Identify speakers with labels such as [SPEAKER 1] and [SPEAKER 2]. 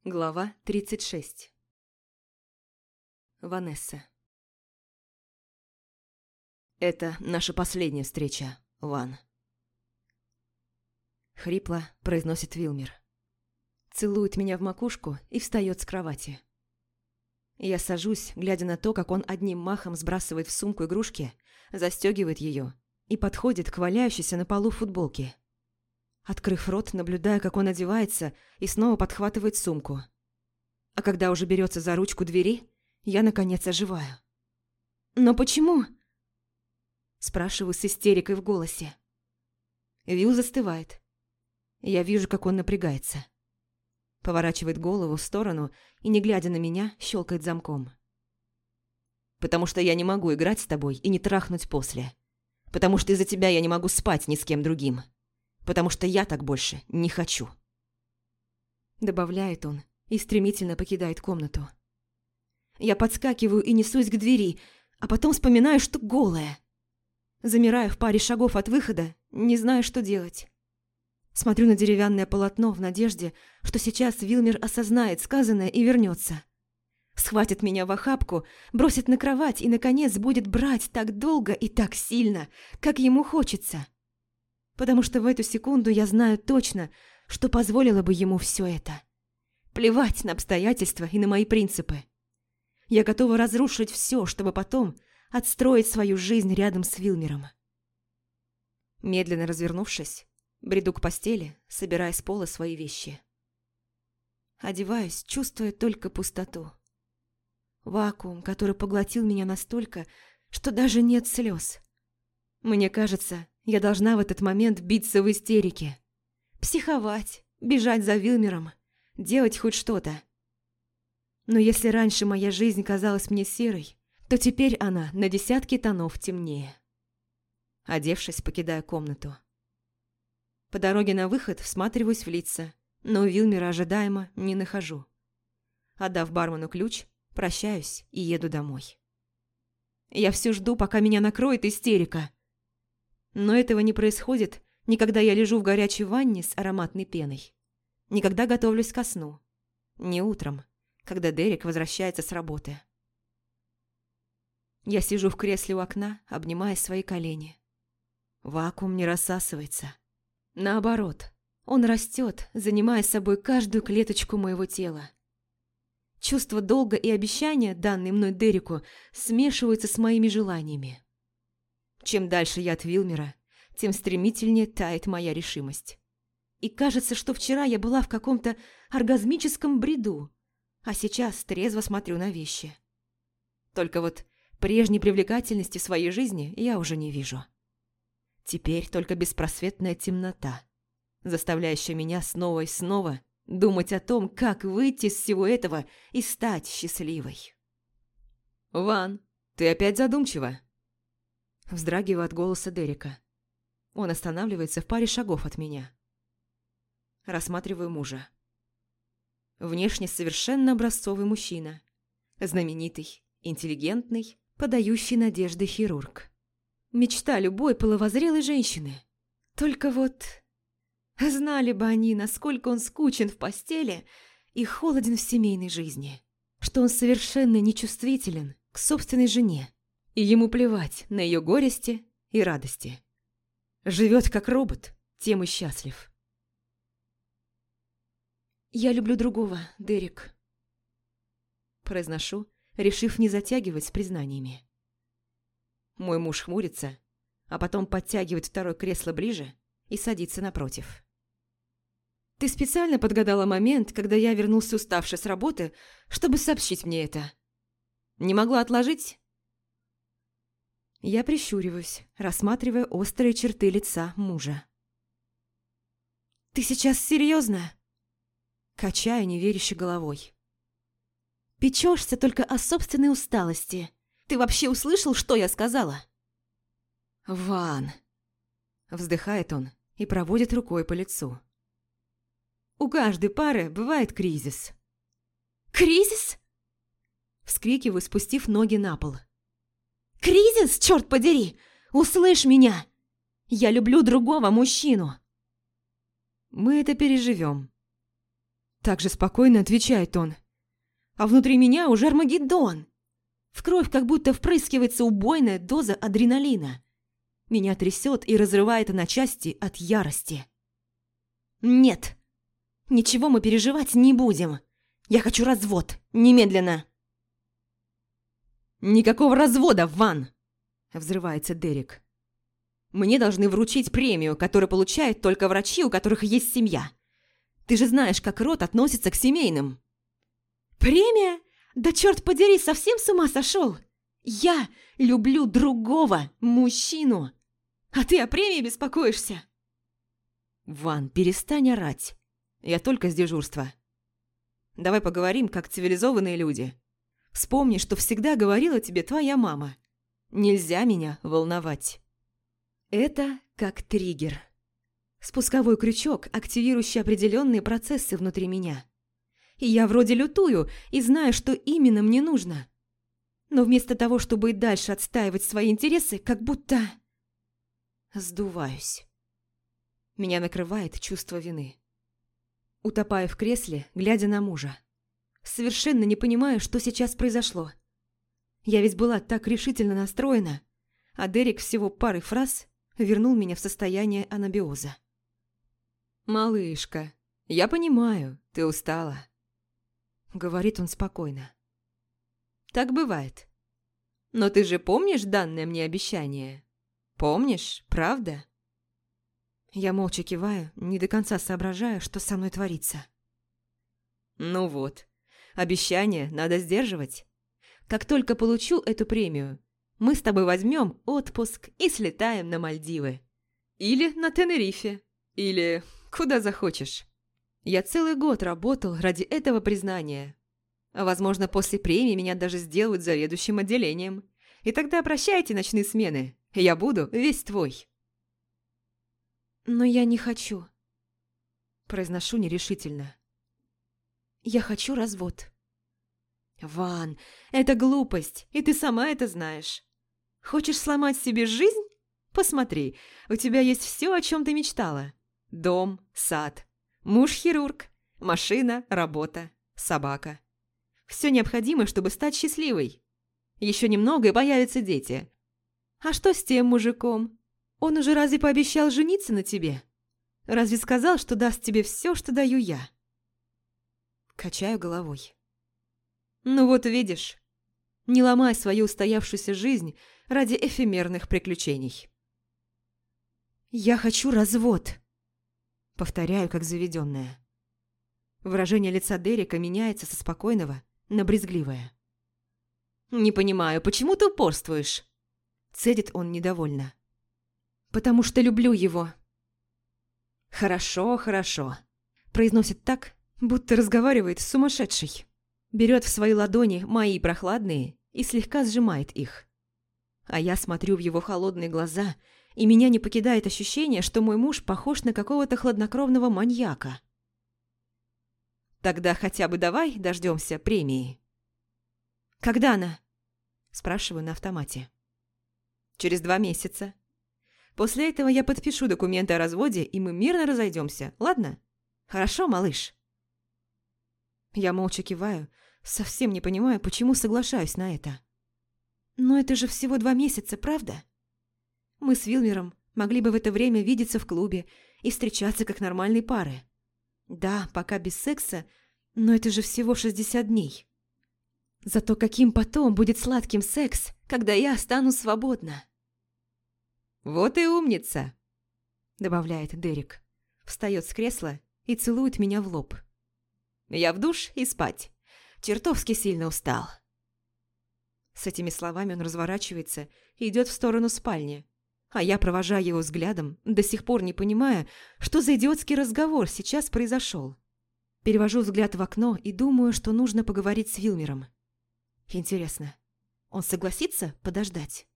[SPEAKER 1] Глава 36. Ванесса. «Это наша последняя встреча, Ван», — хрипло произносит Вилмер. Целует меня в макушку и встает с кровати. Я сажусь, глядя на то, как он одним махом сбрасывает в сумку игрушки, застегивает ее и подходит к валяющейся на полу футболке. Открыв рот, наблюдаю, как он одевается и снова подхватывает сумку. А когда уже берется за ручку двери, я, наконец, оживаю. «Но почему?» Спрашиваю с истерикой в голосе. Вил застывает. Я вижу, как он напрягается. Поворачивает голову в сторону и, не глядя на меня, щелкает замком. «Потому что я не могу играть с тобой и не трахнуть после. Потому что из-за тебя я не могу спать ни с кем другим. Потому что я так больше не хочу», — добавляет он и стремительно покидает комнату. Я подскакиваю и несусь к двери, а потом вспоминаю, что голая. Замираю в паре шагов от выхода, не знаю, что делать. Смотрю на деревянное полотно в надежде, что сейчас Вилмер осознает сказанное и вернется. Схватит меня в охапку, бросит на кровать и, наконец, будет брать так долго и так сильно, как ему хочется. Потому что в эту секунду я знаю точно, что позволила бы ему все это. Плевать на обстоятельства и на мои принципы. Я готова разрушить все, чтобы потом отстроить свою жизнь рядом с Вилмером. Медленно развернувшись, бреду к постели, собирая с пола свои вещи. Одеваюсь, чувствуя только пустоту. Вакуум, который поглотил меня настолько, что даже нет слез. Мне кажется, я должна в этот момент биться в истерике. Психовать, бежать за Вилмером, делать хоть что-то. Но если раньше моя жизнь казалась мне серой, то теперь она на десятки тонов темнее. Одевшись, покидаю комнату. По дороге на выход всматриваюсь в лица, но Вилмера ожидаемо не нахожу. Отдав бармену ключ, прощаюсь и еду домой. Я все жду, пока меня накроет истерика. Но этого не происходит ни когда я лежу в горячей ванне с ароматной пеной, ни когда готовлюсь ко сну, ни утром, когда Дерек возвращается с работы. Я сижу в кресле у окна, обнимая свои колени. Вакуум не рассасывается. Наоборот, он растет, занимая собой каждую клеточку моего тела. Чувство долга и обещания, данные мной Дереку, смешиваются с моими желаниями. Чем дальше я от Вилмера, тем стремительнее тает моя решимость. И кажется, что вчера я была в каком-то оргазмическом бреду, а сейчас трезво смотрю на вещи. Только вот прежней привлекательности в своей жизни я уже не вижу. Теперь только беспросветная темнота, заставляющая меня снова и снова думать о том, как выйти из всего этого и стать счастливой. «Ван, ты опять задумчива?» Вздрагиваю от голоса Дерека. Он останавливается в паре шагов от меня. Рассматриваю мужа. Внешне совершенно образцовый мужчина. Знаменитый, интеллигентный, подающий надежды хирург. Мечта любой половозрелой женщины. Только вот... Знали бы они, насколько он скучен в постели и холоден в семейной жизни. Что он совершенно нечувствителен к собственной жене. И ему плевать на ее горести и радости. Живет как робот, тем и счастлив. «Я люблю другого, Дерек», – произношу, решив не затягивать с признаниями. Мой муж хмурится, а потом подтягивает второе кресло ближе и садится напротив. «Ты специально подгадала момент, когда я вернулся уставший с работы, чтобы сообщить мне это? Не могла отложить?» Я прищуриваюсь, рассматривая острые черты лица мужа. «Ты сейчас серьезно?» Качаю неверяще головой. «Печешься только о собственной усталости. Ты вообще услышал, что я сказала?» «Ван!» Вздыхает он и проводит рукой по лицу. «У каждой пары бывает кризис». «Кризис?» Вскрикиваю, спустив ноги на пол. «Кризис, черт подери! Услышь меня! Я люблю другого мужчину!» «Мы это переживем». Так же спокойно отвечает он. А внутри меня уже Армагеддон. В кровь как будто впрыскивается убойная доза адреналина. Меня трясет и разрывает на части от ярости. Нет, ничего мы переживать не будем. Я хочу развод, немедленно. Никакого развода, Ван! Взрывается Дерек. Мне должны вручить премию, которую получают только врачи, у которых есть семья. Ты же знаешь, как род относится к семейным. Премия? Да черт подери, совсем с ума сошел? Я люблю другого мужчину. А ты о премии беспокоишься? Ван, перестань орать. Я только с дежурства. Давай поговорим, как цивилизованные люди. Вспомни, что всегда говорила тебе твоя мама. Нельзя меня волновать. Это как триггер. Спусковой крючок, активирующий определенные процессы внутри меня. И я вроде лютую и знаю, что именно мне нужно. Но вместо того, чтобы и дальше отстаивать свои интересы, как будто... сдуваюсь. Меня накрывает чувство вины. Утопаю в кресле, глядя на мужа. Совершенно не понимаю, что сейчас произошло. Я ведь была так решительно настроена, а Дерек всего парой фраз вернул меня в состояние анабиоза. «Малышка, я понимаю, ты устала», — говорит он спокойно. «Так бывает. Но ты же помнишь данное мне обещание? Помнишь, правда?» Я молча киваю, не до конца соображая, что со мной творится. «Ну вот, обещание надо сдерживать. Как только получу эту премию, мы с тобой возьмем отпуск и слетаем на Мальдивы. Или на Тенерифе. Или куда захочешь. Я целый год работал ради этого признания. А возможно, после премии меня даже сделают заведующим отделением. И тогда прощайте ночные смены. Я буду весь твой». «Но я не хочу», – произношу нерешительно. «Я хочу развод». «Ван, это глупость, и ты сама это знаешь. Хочешь сломать себе жизнь? Посмотри, у тебя есть все, о чем ты мечтала. Дом, сад, муж-хирург, машина, работа, собака. Все необходимое, чтобы стать счастливой. Еще немного, и появятся дети. А что с тем мужиком? Он уже разве пообещал жениться на тебе? Разве сказал, что даст тебе все, что даю я?» Качаю головой. «Ну вот видишь, не ломай свою устоявшуюся жизнь ради эфемерных приключений». «Я хочу развод», — повторяю, как заведенная. Выражение лица Дерека меняется со спокойного на брезгливое. «Не понимаю, почему ты упорствуешь?» — цедит он недовольно. «Потому что люблю его». «Хорошо, хорошо», – произносит так, будто разговаривает с сумасшедшей. Берет в свои ладони мои прохладные и слегка сжимает их. А я смотрю в его холодные глаза, и меня не покидает ощущение, что мой муж похож на какого-то хладнокровного маньяка. «Тогда хотя бы давай дождемся премии». «Когда она?» – спрашиваю на автомате. «Через 2 месяца. После этого я подпишу документы о разводе, и мы мирно разойдемся, ладно? Хорошо, малыш?» Я молча киваю, совсем не понимаю, почему соглашаюсь на это. Но это же всего 2 месяца, правда? Мы с Вилмером могли бы в это время видеться в клубе и встречаться как нормальные пары. Да, пока без секса, но это же всего 60 дней. Зато каким потом будет сладким секс, когда я стану свободна. «Вот и умница», – добавляет Дерек. Встает с кресла и целует меня в лоб. «Я в душ и спать. Чертовски сильно устал». С этими словами он разворачивается и идет в сторону спальни, а я провожаю его взглядом, до сих пор не понимая, что за идиотский разговор сейчас произошел. Перевожу взгляд в окно и думаю, что нужно поговорить с Вилмером. Интересно, он согласится подождать?